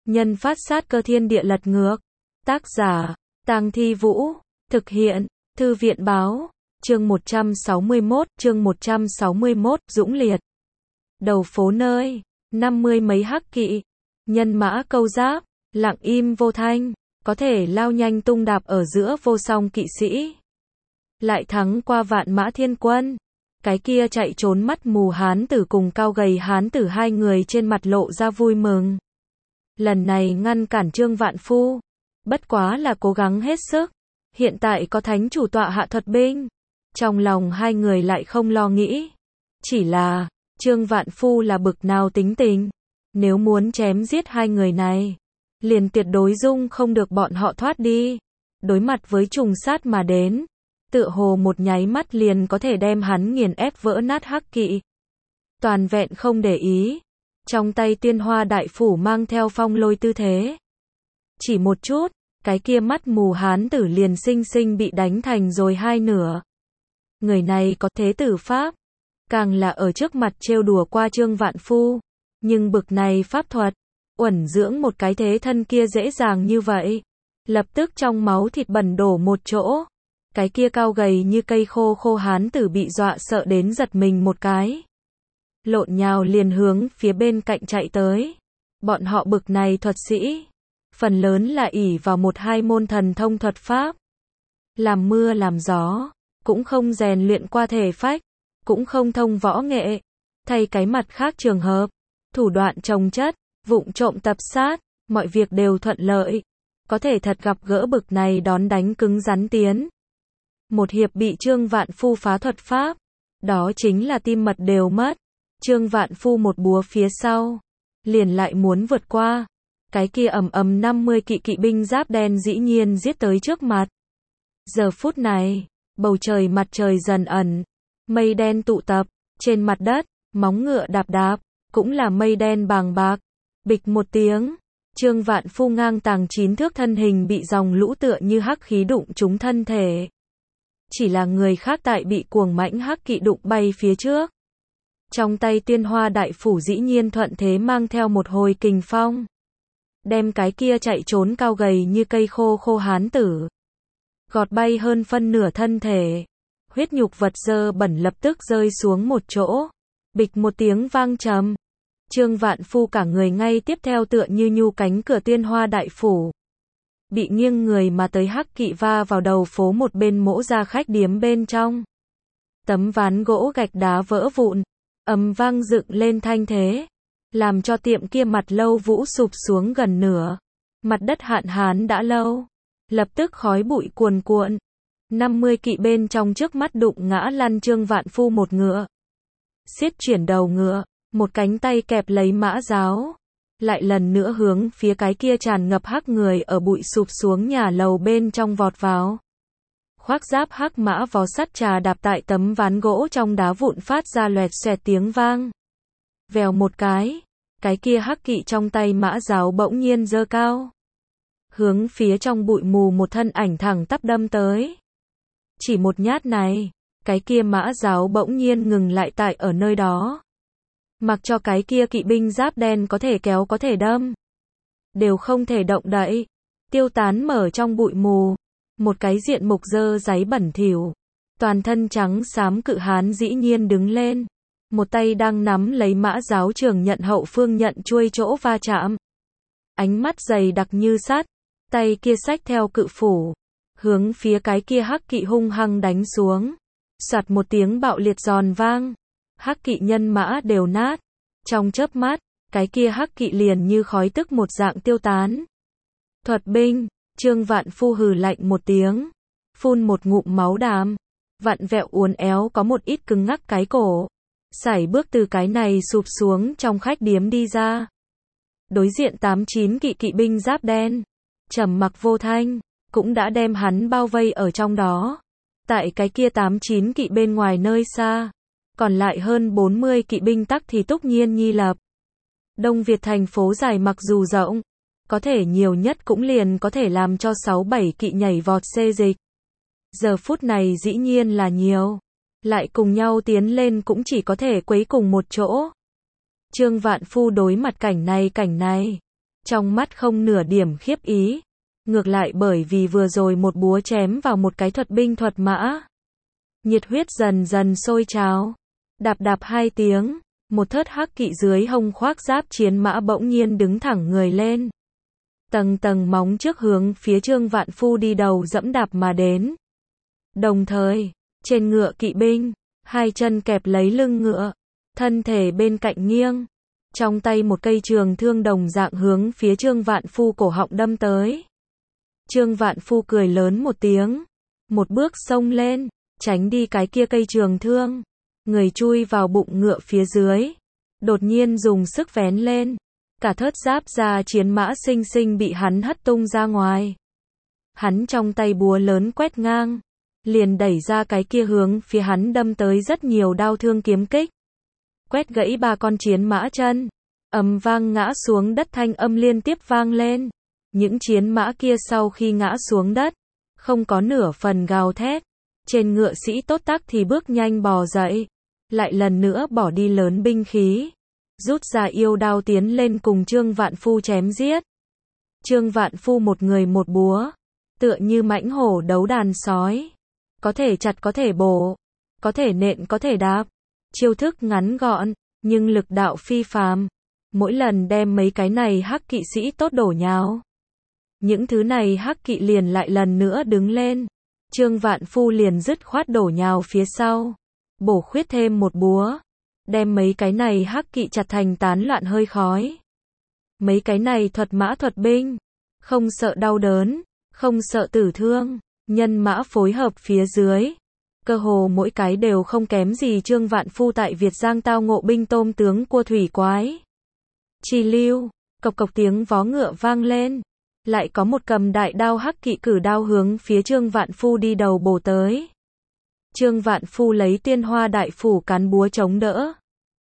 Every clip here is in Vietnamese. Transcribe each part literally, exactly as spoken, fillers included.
nhân phát sát cơ thiên địa lật ngược. Tác giả, Tang Thi Vũ. Thực hiện, Thư viện báo. Chương một trăm sáu mươi mốt, chương một trăm sáu mươi mốt, Dũng Liệt. Đầu phố nơi, năm mươi mấy hắc kỵ, nhân mã câu giáp, lặng im vô thanh, có thể lao nhanh tung đạp ở giữa vô song kỵ sĩ. Lại thắng qua vạn mã thiên quân. Cái kia chạy trốn mắt mù hán tử cùng cao gầy hán tử hai người trên mặt lộ ra vui mừng. Lần này ngăn cản Trương Vạn Phu, bất quá là cố gắng hết sức. Hiện tại có thánh chủ tọa hạ thuật binh, trong lòng hai người lại không lo nghĩ. Chỉ là, Trương Vạn Phu là bực nào tính tình, nếu muốn chém giết hai người này, liền tuyệt đối dung không được bọn họ thoát đi. Đối mặt với trùng sát mà đến, tựa hồ một nháy mắt liền có thể đem hắn nghiền ép vỡ nát hắc kỵ. Toàn vẹn không để ý, trong tay Tiên Hoa Đại Phủ mang theo phong lôi tư thế. Chỉ một chút, cái kia mắt mù hán tử liền sinh sinh bị đánh thành rồi hai nửa. Người này có thế tử pháp, càng là ở trước mặt trêu đùa qua Trương Vạn Phu, nhưng bực này pháp thuật, uẩn dưỡng một cái thế thân kia dễ dàng như vậy, lập tức trong máu thịt bẩn đổ một chỗ. Cái kia cao gầy như cây khô khô hán tử bị dọa sợ đến giật mình một cái, lộn nhào liền hướng phía bên cạnh chạy tới. Bọn họ bực này thuật sĩ, phần lớn là ỷ vào một hai môn thần thông thuật pháp, làm mưa làm gió, cũng không rèn luyện qua thể phách, cũng không thông võ nghệ. Thay cái mặt khác trường hợp, thủ đoạn chồng chất, vụng trộm tập sát, mọi việc đều thuận lợi. Có thể thật gặp gỡ bực này đón đánh cứng rắn tiến. Một hiệp bị Trương Vạn Phu phá thuật pháp, đó chính là tim mật đều mất. Trương Vạn Phu một búa phía sau, liền lại muốn vượt qua. Cái kia ầm ầm năm mươi kỵ kỵ binh giáp đen dĩ nhiên giết tới trước mặt. Giờ phút này, bầu trời mặt trời dần ẩn, mây đen tụ tập, trên mặt đất, móng ngựa đạp đạp, cũng là mây đen bàng bạc. Bịch một tiếng, Trương Vạn Phu ngang tàng chín thước thân hình bị dòng lũ tựa như hắc khí đụng trúng thân thể. Chỉ là người khác tại bị cuồng mãnh hắc kỵ đụng bay phía trước. Trong tay Tiên Hoa Đại Phủ dĩ nhiên thuận thế mang theo một hồi kình phong, đem cái kia chạy trốn cao gầy như cây khô khô hán tử gọt bay hơn phân nửa thân thể. Huyết nhục vật dơ bẩn lập tức rơi xuống một chỗ. Bịch một tiếng vang trầm. Trương Vạn Phu cả người ngay tiếp theo tựa như nhu cánh cửa Tiên Hoa Đại Phủ, bị nghiêng người mà tới hắc kỵ va vào đầu phố một bên mỗ ra khách điếm bên trong. Tấm ván gỗ gạch đá vỡ vụn, ầm vang dựng lên thanh thế, làm cho tiệm kia mặt lâu vũ sụp xuống gần nửa. Mặt đất hạn hán đã lâu, lập tức khói bụi cuồn cuộn. năm mươi kỵ bên trong trước mắt đụng ngã lăn Trương Vạn Phu một ngựa. Xiết chuyển đầu ngựa, một cánh tay kẹp lấy mã giáo, lại lần nữa hướng phía cái kia tràn ngập hắc người ở bụi sụp xuống nhà lầu bên trong vọt vào. Khoác giáp hắc mã vó sắt trà đạp tại tấm ván gỗ trong đá vụn phát ra loẹt xoẹt tiếng vang. Vèo một cái, cái kia hắc kỵ trong tay mã giáo bỗng nhiên giơ cao, hướng phía trong bụi mù một thân ảnh thẳng tắp đâm tới. Chỉ một nhát này, cái kia mã giáo bỗng nhiên ngừng lại tại ở nơi đó. Mặc cho cái kia kỵ binh giáp đen có thể kéo có thể đâm, đều không thể động đậy, tiêu tán mở trong bụi mù. Một cái diện mục dơ dáy bẩn thỉu, toàn thân trắng xám cự hán dĩ nhiên đứng lên, một tay đang nắm lấy mã giáo trường nhận hậu phương nhận chuôi chỗ va chạm. Ánh mắt dày đặc như sắt, tay kia xách theo cự phủ, hướng phía cái kia hắc kỵ hung hăng đánh xuống. Soạt một tiếng bạo liệt giòn vang, hắc kỵ nhân mã đều nát. Trong chớp mắt, cái kia hắc kỵ liền như khói tức một dạng tiêu tán. Thuật binh, Trương Vạn Phu hừ lạnh một tiếng, phun một ngụm máu đàm, vặn vẹo uốn éo có một ít cứng ngắc cái cổ, sải bước từ cái này sụp xuống trong khách điếm đi ra. Đối diện tám chín kỵ kỵ binh giáp đen, trầm mặc vô thanh, cũng đã đem hắn bao vây ở trong đó. Tại cái kia tám chín kỵ bên ngoài nơi xa, còn lại hơn bốn mươi kỵ binh tắc thì túc nhiên nhi lập. Đông Việt thành phố dài mặc dù rộng, có thể nhiều nhất cũng liền có thể làm cho sáu bảy kỵ nhảy vọt xê dịch. Giờ phút này dĩ nhiên là nhiều, lại cùng nhau tiến lên cũng chỉ có thể quấy cùng một chỗ. Trương Vạn Phu đối mặt cảnh này cảnh này, trong mắt không nửa điểm khiếp ý. Ngược lại bởi vì vừa rồi một búa chém vào một cái thuật binh thuật mã. Nhiệt huyết dần dần sôi trào. Đạp đạp hai tiếng, một thớt hắc kỵ dưới hông khoác giáp chiến mã bỗng nhiên đứng thẳng người lên. Tầng tầng móng trước hướng phía Trương Vạn Phu đi đầu dẫm đạp mà đến. Đồng thời, trên ngựa kỵ binh, hai chân kẹp lấy lưng ngựa, thân thể bên cạnh nghiêng, trong tay một cây trường thương đồng dạng hướng phía Trương Vạn Phu cổ họng đâm tới. Trương Vạn Phu cười lớn một tiếng, một bước xông lên, tránh đi cái kia cây trường thương, người chui vào bụng ngựa phía dưới, đột nhiên dùng sức vén lên, cả thớt giáp da chiến mã xinh xinh bị hắn hất tung ra ngoài. Hắn trong tay búa lớn quét ngang, liền đẩy ra cái kia hướng phía hắn đâm tới rất nhiều đao thương kiếm kích. Quét gãy ba con chiến mã chân, ầm vang ngã xuống đất thanh âm liên tiếp vang lên. Những chiến mã kia sau khi ngã xuống đất, không có nửa phần gào thét. Trên ngựa sĩ tốt tắc thì bước nhanh bò dậy, lại lần nữa bỏ đi lớn binh khí, rút ra yêu đao tiến lên cùng Trương Vạn Phu chém giết. Trương Vạn Phu một người một búa, tựa như mãnh hổ đấu đàn sói, có thể chặt có thể bổ, có thể nện có thể đạp, chiêu thức ngắn gọn, nhưng lực đạo phi phàm, mỗi lần đem mấy cái này hắc kỵ sĩ tốt đổ nhào. Những thứ này hắc kỵ liền lại lần nữa đứng lên, Trương Vạn Phu liền dứt khoát đổ nhào phía sau, bổ khuyết thêm một búa, đem mấy cái này hắc kỵ chặt thành tán loạn hơi khói. Mấy cái này thuật mã thuật binh, không sợ đau đớn, không sợ tử thương, nhân mã phối hợp phía dưới, cơ hồ mỗi cái đều không kém gì Trương Vạn Phu tại Việt Giang tao ngộ binh tôm tướng cua thủy quái. Chi lưu, cộc cộc tiếng vó ngựa vang lên, lại có một cầm đại đao hắc kỵ cử đao hướng phía Trương Vạn Phu đi đầu bổ tới. Trương Vạn Phu lấy Tiên Hoa Đại Phủ cán búa chống đỡ.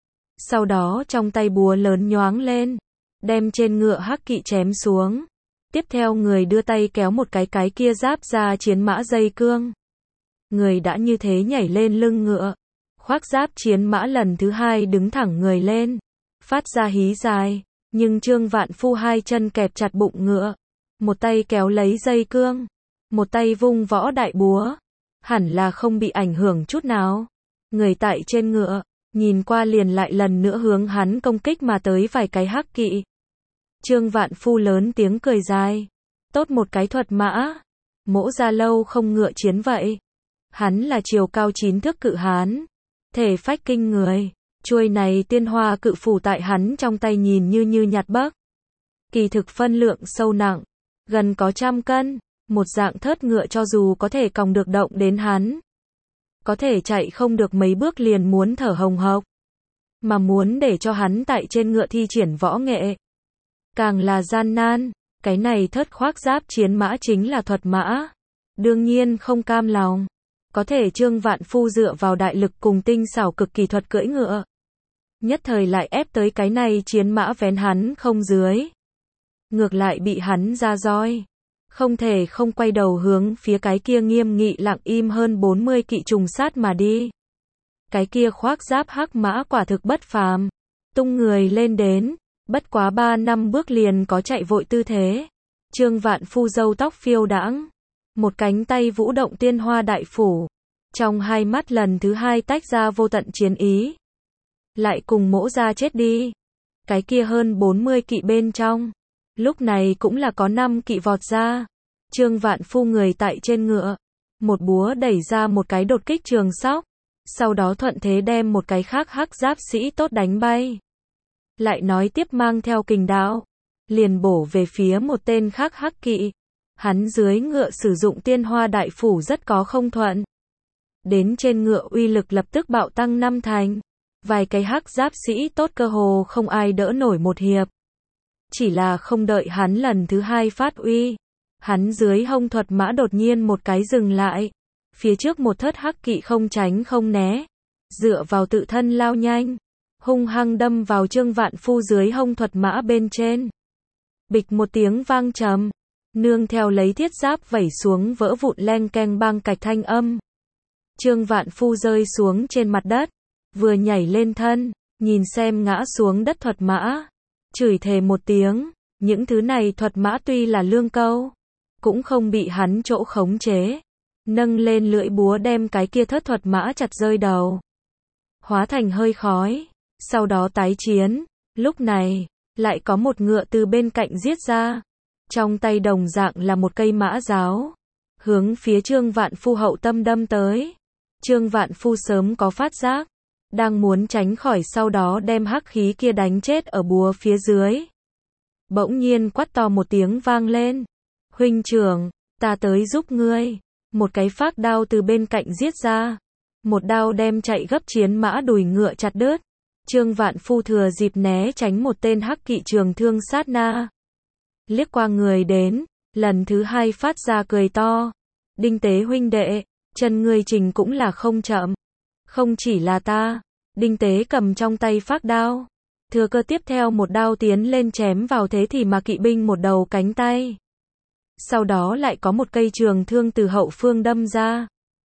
Sau đó trong tay búa lớn nhoáng lên, đem trên ngựa hắc kỵ chém xuống. Tiếp theo người đưa tay kéo một cái cái kia giáp ra chiến mã dây cương. Người đã như thế nhảy lên lưng ngựa, khoác giáp chiến mã lần thứ hai đứng thẳng người lên, phát ra hí dài, nhưng Trương Vạn Phu hai chân kẹp chặt bụng ngựa, một tay kéo lấy dây cương, một tay vung võ đại búa, hẳn là không bị ảnh hưởng chút nào. Người tại trên ngựa, nhìn qua liền lại lần nữa hướng hắn công kích mà tới vài cái hắc kỵ. Trương Vạn Phu lớn tiếng cười dài, tốt một cái thuật mã, mỗ ra lâu không ngựa chiến vậy. Hắn là chiều cao chín thước cự hán, thể phách kinh người, chuôi này Tiên Hoa cự phủ tại hắn trong tay nhìn như như nhặt bấc. Kỳ thực phân lượng sâu nặng, gần có trăm cân, một dạng thớt ngựa cho dù có thể còng được động đến hắn, có thể chạy không được mấy bước liền muốn thở hồng hộc, mà muốn để cho hắn tại trên ngựa thi triển võ nghệ, càng là gian nan. Cái này thớt khoác giáp chiến mã chính là thuật mã, đương nhiên không cam lòng. Có thể Trương Vạn Phu dựa vào đại lực cùng tinh xảo cực kỳ thuật cưỡi ngựa, nhất thời lại ép tới cái này chiến mã vén hắn không dưới, ngược lại bị hắn ra roi, không thể không quay đầu hướng phía cái kia nghiêm nghị lặng im hơn bốn mươi kỵ trùng sát mà đi. Cái kia khoác giáp hắc mã quả thực bất phàm, tung người lên đến, bất quá ba năm bước liền có chạy vội tư thế. Trương Vạn Phu râu tóc phiêu đãng, một cánh tay vũ động Tiên Hoa Đại Phủ, trong hai mắt lần thứ hai tách ra vô tận chiến ý. Lại cùng mỗ ra chết đi. Cái kia hơn bốn mươi kỵ bên trong, lúc này cũng là có năm kỵ vọt ra. Trương Vạn Phu người tại trên ngựa, một búa đẩy ra một cái đột kích trường sóc, sau đó thuận thế đem một cái khác hắc giáp sĩ tốt đánh bay. Lại nói tiếp mang theo kình đạo, liền bổ về phía một tên khác hắc kỵ. Hắn dưới ngựa sử dụng Tiên Hoa Đại Phủ rất có không thuận. Đến trên ngựa uy lực lập tức bạo tăng năm thành. Vài cái hắc giáp sĩ tốt cơ hồ không ai đỡ nổi một hiệp. Chỉ là không đợi hắn lần thứ hai phát uy, hắn dưới hông thuật mã đột nhiên một cái dừng lại. Phía trước một thớt hắc kỵ không tránh không né, dựa vào tự thân lao nhanh, hung hăng đâm vào Trương Vạn Phu dưới hông thuật mã bên trên. Bịch một tiếng vang trầm, nương theo lấy thiết giáp vẩy xuống vỡ vụn leng keng bang cạch thanh âm. Trương Vạn Phu rơi xuống trên mặt đất, vừa nhảy lên thân, nhìn xem ngã xuống đất thuật mã, chửi thề một tiếng, Những thứ này thuật mã tuy là lương câu, cũng không bị hắn chỗ khống chế. Nâng lên lưỡi búa đem cái kia thất thuật mã chặt rơi đầu. Hóa thành hơi khói. Sau đó tái chiến. Lúc này, lại có một ngựa từ bên cạnh giết ra. Trong tay đồng dạng là một cây mã giáo. Hướng phía Trương Vạn Phu hậu tâm đâm tới. Trương Vạn Phu sớm có phát giác. Đang muốn tránh khỏi sau đó đem hắc khí kia đánh chết ở búa phía dưới. Bỗng nhiên quát to một tiếng vang lên. Huynh trưởng, ta tới giúp ngươi. Một cái phác đao từ bên cạnh giết ra. Một đao đem chạy gấp chiến mã đùi ngựa chặt đứt. Trương Vạn Phu thừa dịp né tránh một tên hắc kỵ trường thương sát na. Liếc qua người đến, lần thứ hai phát ra cười to. Đinh Tế huynh đệ, chân ngươi trình cũng là không chậm. Không chỉ là ta, Đinh Tế cầm trong tay phác đao. Thừa cơ tiếp theo một đao tiến lên chém vào thế thì mà kỵ binh một đầu cánh tay. Sau đó lại có một cây trường thương từ hậu phương đâm ra.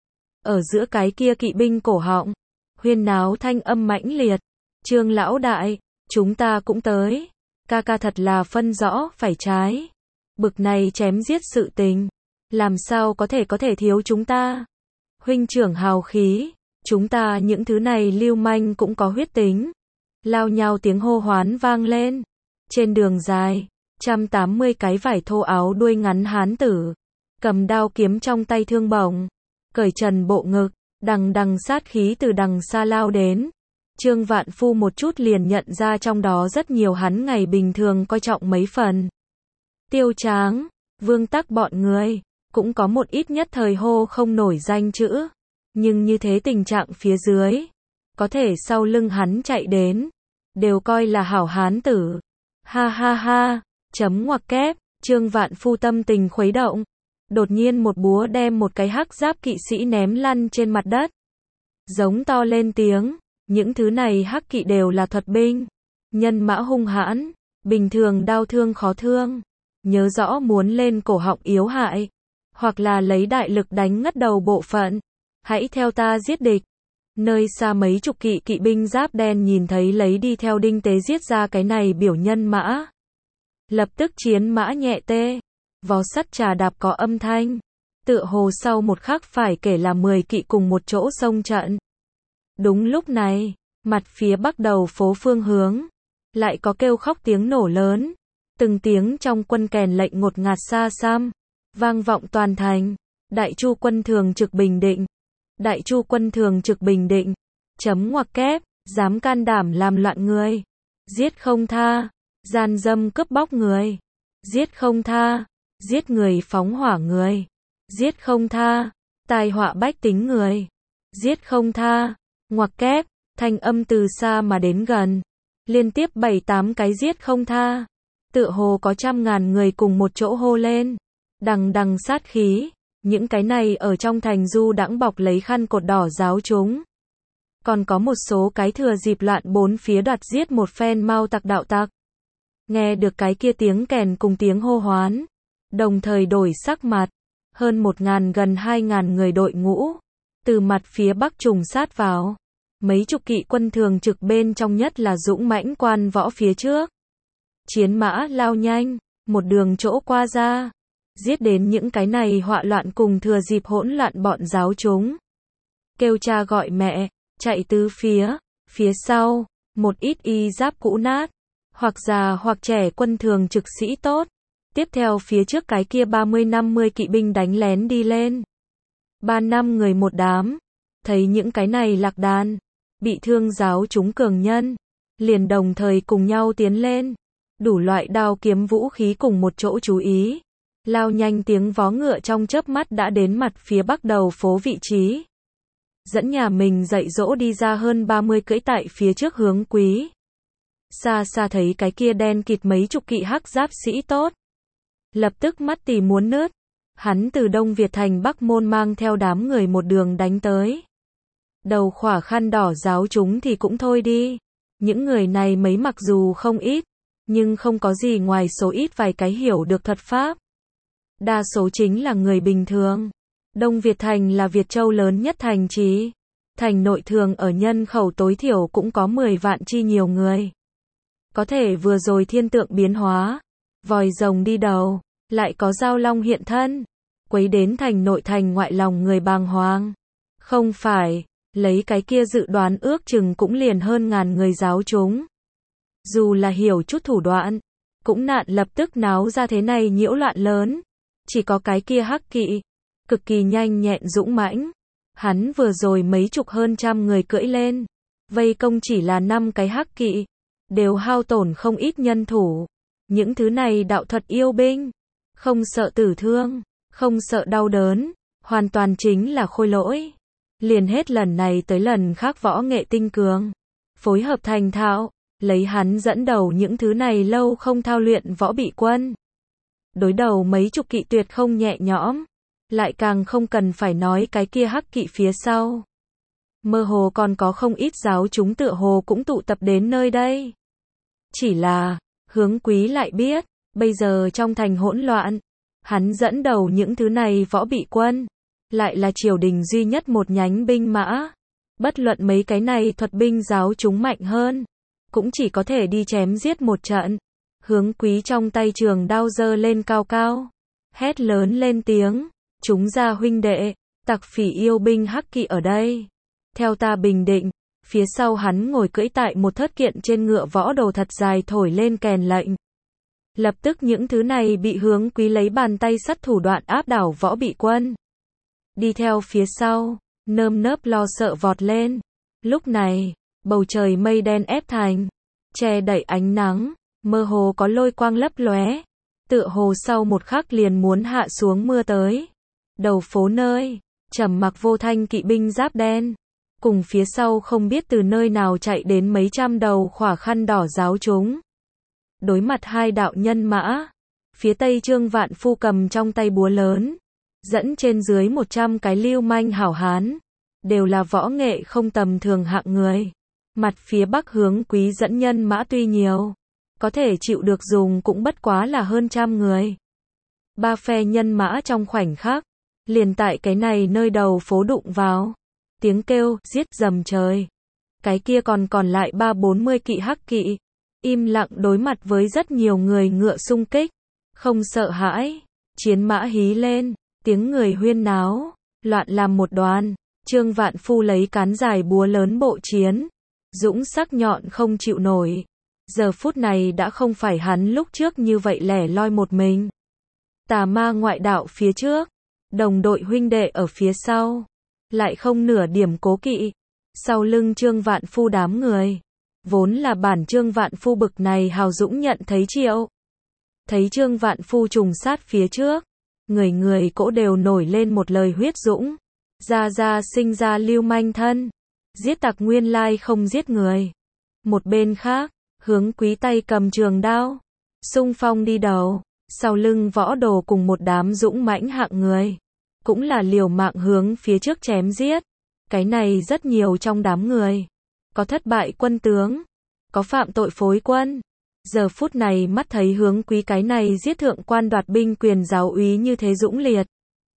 Ở giữa cái kia kỵ binh cổ họng, huyên náo thanh âm mãnh liệt. Trương lão đại, chúng ta cũng tới. Ca ca thật là phân rõ phải trái. Bực này chém giết sự tình, làm sao có thể có thể thiếu chúng ta. Huynh trưởng hào khí, chúng ta những thứ này lưu manh cũng có huyết tính. Lao nhau tiếng hô hoán vang lên. Trên đường dài, một trăm tám mươi cái vải thô áo đuôi ngắn hán tử, cầm đao kiếm trong tay thương bổng, cởi trần bộ ngực, đằng đằng sát khí từ đằng xa lao đến. Trương Vạn Phu một chút liền nhận ra trong đó rất nhiều hắn ngày bình thường coi trọng mấy phần. Tiêu Tráng, Vương Tắc bọn người, cũng có một ít nhất thời hô không nổi danh chữ. Nhưng như thế tình trạng phía dưới, có thể sau lưng hắn chạy đến, đều coi là hảo hán tử. Ha ha ha, chấm ngoặc kép, Trương Vạn Phu tâm tình khuấy động. Đột nhiên một búa đem một cái hắc giáp kỵ sĩ ném lăn trên mặt đất. Giống to lên tiếng, những thứ này hắc kỵ đều là thuật binh. Nhân mã hung hãn, bình thường đau thương khó thương. Nhớ rõ muốn lên cổ họng yếu hại, hoặc là lấy đại lực đánh ngất đầu bộ phận. Hãy theo ta giết địch. Nơi xa mấy chục kỵ kỵ binh giáp đen nhìn thấy lấy đi theo Đinh Tế giết ra cái này biểu nhân mã. Lập tức chiến mã nhẹ tê. Vó sắt trà đạp có âm thanh. Tựa hồ sau một khắc phải kể là mười kỵ cùng một chỗ xông trận. Đúng lúc này, mặt phía bắc đầu phố phương hướng, lại có kêu khóc tiếng nổ lớn. Từng tiếng trong quân kèn lệnh ngột ngạt xa xăm, vang vọng toàn thành. Đại Chu quân thường trực Bình Định. Đại Chu quân thường trực Bình Định. Chấm ngoặc kép, dám can đảm làm loạn người. Giết không tha. Gian dâm cướp bóc người. Giết không tha. Giết người phóng hỏa người. Giết không tha. Tai họa bách tính người. Giết không tha. Ngoặc kép, thanh âm từ xa mà đến gần. Liên tiếp bảy tám cái giết không tha. Tựa hồ có trăm ngàn người cùng một chỗ hô lên. Đằng đằng sát khí. Những cái này ở trong thành du đãng bọc lấy khăn cột đỏ giáo chúng. Còn có một số cái thừa dịp loạn bốn phía đoạt giết một phen mau tặc đạo tặc. Nghe được cái kia tiếng kèn cùng tiếng hô hoán, đồng thời đổi sắc mặt. Hơn một ngàn gần hai ngàn người đội ngũ, từ mặt phía bắc trùng sát vào. Mấy chục kỵ quân thường trực bên trong nhất là dũng mãnh quan võ phía trước. Chiến mã lao nhanh, một đường chỗ qua ra. Giết đến những cái này họa loạn cùng thừa dịp hỗn loạn bọn giáo chúng. Kêu cha gọi mẹ, chạy tứ phía, phía sau, một ít y giáp cũ nát, hoặc già hoặc trẻ quân thường trực sĩ tốt. Tiếp theo phía trước cái kia ba mươi năm mươi kỵ binh đánh lén đi lên. Ba năm người một đám, thấy những cái này lạc đàn, bị thương giáo chúng cường nhân, liền đồng thời cùng nhau tiến lên. Đủ loại đao kiếm vũ khí cùng một chỗ chú ý. Lao nhanh tiếng vó ngựa trong chớp mắt đã đến mặt phía bắc đầu phố vị trí. Dẫn nhà mình dạy dỗ đi ra hơn ba mươi cưỡi tại phía trước hướng quý. Xa xa thấy cái kia đen kịt mấy chục kỵ hắc giáp sĩ tốt. Lập tức mắt tì muốn nứt. Hắn từ Đông Việt thành Bắc Môn mang theo đám người một đường đánh tới. Đầu khỏa khăn đỏ giáo chúng thì cũng thôi đi. Những người này mấy mặc dù không ít, nhưng không có gì ngoài số ít vài cái hiểu được thuật pháp. Đa số chính là người bình thường. Đông Việt thành là Việt Châu lớn nhất thành trì. Thành nội thường ở nhân khẩu tối thiểu cũng có mười vạn chi nhiều người. Có thể vừa rồi thiên tượng biến hóa, vòi rồng đi đầu, lại có Giao Long hiện thân, quấy đến thành nội thành ngoại lòng người bàng hoàng. Không phải, lấy cái kia dự đoán ước chừng cũng liền hơn ngàn người giáo chúng. Dù là hiểu chút thủ đoạn, cũng nạn lập tức náo ra thế này nhiễu loạn lớn. Chỉ có cái kia hắc kỵ, cực kỳ nhanh nhẹn dũng mãnh. Hắn vừa rồi mấy chục hơn trăm người cưỡi lên, vây công chỉ là năm cái hắc kỵ, đều hao tổn không ít nhân thủ. Những thứ này đạo thuật yêu binh, không sợ tử thương, không sợ đau đớn, hoàn toàn chính là khôi lỗi. Liền hết lần này tới lần khác võ nghệ tinh cường, phối hợp thành thạo, lấy hắn dẫn đầu những thứ này lâu không thao luyện võ bị quân. Đối đầu mấy chục kỵ tuyệt không nhẹ nhõm, lại càng không cần phải nói cái kia hắc kỵ phía sau. Mơ hồ còn có không ít giáo chúng tựa hồ cũng tụ tập đến nơi đây. Chỉ là, Hướng Quý lại biết, bây giờ trong thành hỗn loạn, hắn dẫn đầu những thứ này võ bị quân, lại là triều đình duy nhất một nhánh binh mã. Bất luận mấy cái này thuật binh giáo chúng mạnh hơn, cũng chỉ có thể đi chém giết một trận. Hướng Quý trong tay trường đao giơ lên cao cao, hét lớn lên tiếng, chúng ra huynh đệ, tặc phỉ yêu binh hắc kỵ ở đây. Theo ta bình định, phía sau hắn ngồi cưỡi tại một thất kiện trên ngựa võ đồ thật dài thổi lên kèn lệnh. Lập tức những thứ này bị Hướng Quý lấy bàn tay sắt thủ đoạn áp đảo võ bị quân. Đi theo phía sau, nơm nớp lo sợ vọt lên. Lúc này, bầu trời mây đen ép thành, che đậy ánh nắng, mơ hồ có lôi quang lấp lóe, tựa hồ sau một khắc liền muốn hạ xuống mưa tới. Đầu phố nơi, trầm mặc vô thanh kỵ binh giáp đen, cùng phía sau không biết từ nơi nào chạy đến mấy trăm đầu khỏa khăn đỏ giáo chúng. Đối mặt hai đạo nhân mã, phía tây Trương Vạn Phu cầm trong tay búa lớn, dẫn trên dưới một trăm cái lưu manh hảo hán, đều là võ nghệ không tầm thường hạng người. Mặt phía bắc Hướng Quý dẫn nhân mã tuy nhiều, có thể chịu được dùng cũng bất quá là hơn trăm người. Ba phe nhân mã trong khoảnh khắc, liền tại cái này nơi đầu phố đụng vào. Tiếng kêu, giết dầm trời. Cái kia còn còn lại ba bốn mươi kỵ hắc kỵ, im lặng đối mặt với rất nhiều người ngựa xung kích, không sợ hãi, chiến mã hí lên, tiếng người huyên náo, loạn làm một đoàn. Trương Vạn Phu lấy cán dài búa lớn bộ chiến, dũng sắc nhọn không chịu nổi. Giờ phút này đã không phải hắn lúc trước như vậy lẻ loi một mình. Tà ma ngoại đạo phía trước, đồng đội huynh đệ ở phía sau, lại không nửa điểm cố kỵ. Sau lưng Trương Vạn Phu đám người, vốn là bản Trương Vạn Phu bực này hào dũng nhận thấy triệu. Thấy Trương Vạn Phu trùng sát phía trước, người người cỗ đều nổi lên một lời huyết dũng. Ra ra sinh ra lưu manh thân, giết tặc nguyên lai không giết người. Một bên khác, Hướng Quý tay cầm trường đao, xung phong đi đầu, sau lưng võ đồ cùng một đám dũng mãnh hạng người, cũng là liều mạng hướng phía trước chém giết. Cái này rất nhiều trong đám người, có thất bại quân tướng, có phạm tội phối quân. Giờ phút này mắt thấy Hướng Quý cái này giết thượng quan đoạt binh quyền giáo úy như thế dũng liệt.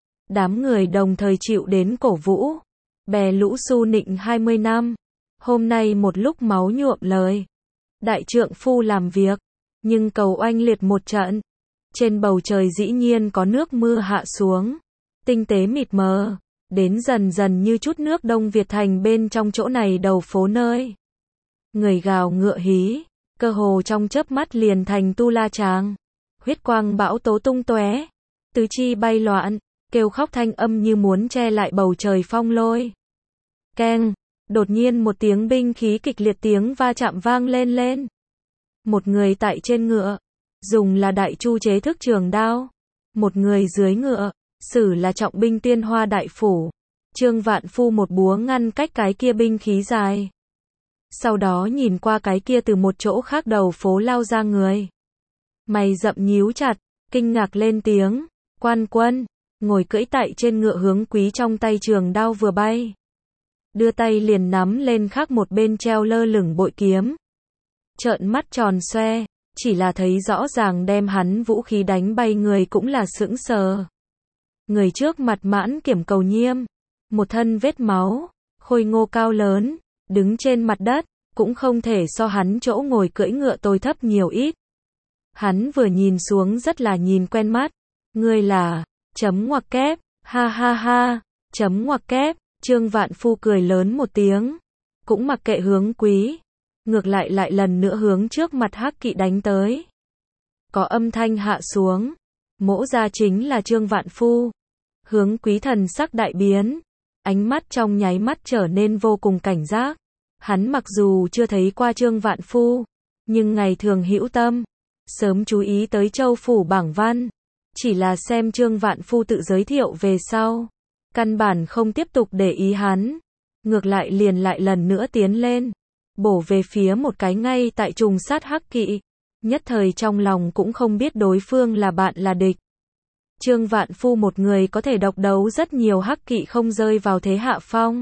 Đám người đồng thời chịu đến cổ vũ, bè lũ su nịnh hai mươi năm, hôm nay một lúc máu nhuộm lời. Đại trượng phu làm việc, nhưng cầu oanh liệt một trận. Trên bầu trời dĩ nhiên có nước mưa hạ xuống, tinh tế mịt mờ, đến dần dần như chút nước Đông Việt thành bên trong chỗ này đầu phố nơi. Người gào ngựa hí, cơ hồ trong chớp mắt liền thành tu la tràng. Huyết quang bão tố tung tóe, tứ chi bay loạn, kêu khóc thanh âm như muốn che lại bầu trời phong lôi. Keng, đột nhiên một tiếng binh khí kịch liệt tiếng va chạm vang lên lên. Một người tại trên ngựa, dùng là đại chu chế thức trường đao. Một người dưới ngựa, sử là trọng binh tiên hoa đại phủ. Trương Vạn Phu một búa ngăn cách cái kia binh khí dài. Sau đó nhìn qua cái kia từ một chỗ khác đầu phố lao ra người. Mày rậm nhíu chặt, kinh ngạc lên tiếng, quan quân. Ngồi cưỡi tại trên ngựa Hướng Quý trong tay trường đao vừa bay, đưa tay liền nắm lên khác một bên treo lơ lửng bội kiếm. Trợn mắt tròn xoe, chỉ là thấy rõ ràng đem hắn vũ khí đánh bay người cũng là sững sờ. Người trước mặt mãn kiểm cầu nhiêm, một thân vết máu, khôi ngô cao lớn, đứng trên mặt đất, cũng không thể so hắn chỗ ngồi cưỡi ngựa tôi thấp nhiều ít. Hắn vừa nhìn xuống rất là nhìn quen mắt. Ngươi là, chấm ngoặc kép, ha ha ha, chấm ngoặc kép, Trương Vạn Phu cười lớn một tiếng. Cũng mặc kệ Hướng Quý. Ngược lại lại lần nữa hướng trước mặt Hắc Kỵ đánh tới. Có âm thanh hạ xuống. Mỗ ra chính là Trương Vạn Phu. Hướng Quý thần sắc đại biến. Ánh mắt trong nháy mắt trở nên vô cùng cảnh giác. Hắn mặc dù chưa thấy qua Trương Vạn Phu, nhưng ngày thường hữu tâm, sớm chú ý tới Châu phủ bảng văn. Chỉ là xem Trương Vạn Phu tự giới thiệu về sau. Căn bản không tiếp tục để ý hắn. Ngược lại liền lại lần nữa tiến lên. Bổ về phía một cái ngay tại trùng sát Hắc Kỵ. Nhất thời trong lòng cũng không biết đối phương là bạn là địch. Trương Vạn Phu một người có thể độc đấu rất nhiều Hắc Kỵ không rơi vào thế hạ phong.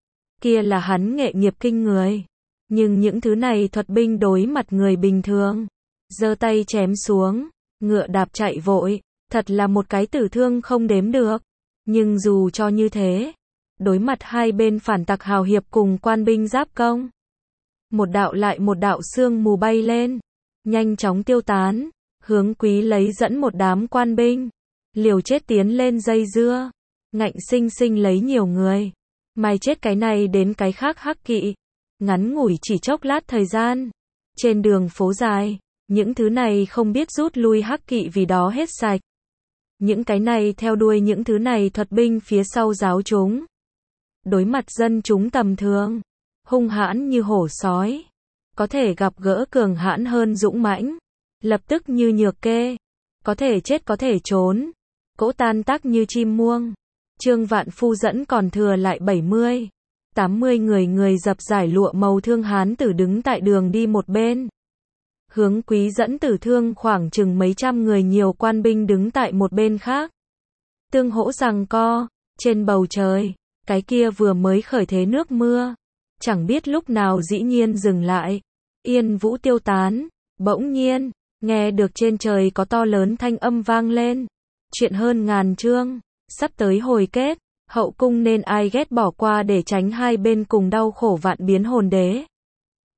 Kia là hắn nghệ nghiệp kinh người. Nhưng những thứ này thuật binh đối mặt người bình thường. Giơ tay chém xuống, ngựa đạp chạy vội. Thật là một cái tử thương không đếm được. Nhưng dù cho như thế, đối mặt hai bên phản tặc hào hiệp cùng quan binh giáp công. Một đạo lại một đạo sương mù bay lên, nhanh chóng tiêu tán. Hướng Quý lấy dẫn một đám quan binh, liều chết tiến lên dây dưa, ngạnh sinh sinh lấy nhiều người, mai chết cái này đến cái khác Hắc Kỵ. Ngắn ngủi chỉ chốc lát thời gian, trên đường phố dài, những thứ này không biết rút lui Hắc Kỵ vì đó hết sạch. Những cái này theo đuôi những thứ này thuật binh phía sau giáo chúng. Đối mặt dân chúng tầm thường, hung hãn như hổ sói, có thể gặp gỡ cường hãn hơn dũng mãnh, lập tức như nhược kê, có thể chết có thể trốn, cỗ tan tác như chim muông. Trương Vạn Phu dẫn còn thừa lại bảy mươi, tám mươi người người dập giải lụa màu thương hán tử đứng tại đường đi một bên. Hướng Quý dẫn tử thương khoảng chừng mấy trăm người nhiều quan binh đứng tại một bên khác. Tương hỗ giằng co, trên bầu trời, cái kia vừa mới khởi thế nước mưa, chẳng biết lúc nào dĩ nhiên dừng lại. Yên vũ tiêu tán, bỗng nhiên, nghe được trên trời có to lớn thanh âm vang lên. Chuyện hơn ngàn chương, sắp tới hồi kết, hậu cung nên ai ghét bỏ qua để tránh hai bên cùng đau khổ vạn biến hồn đế.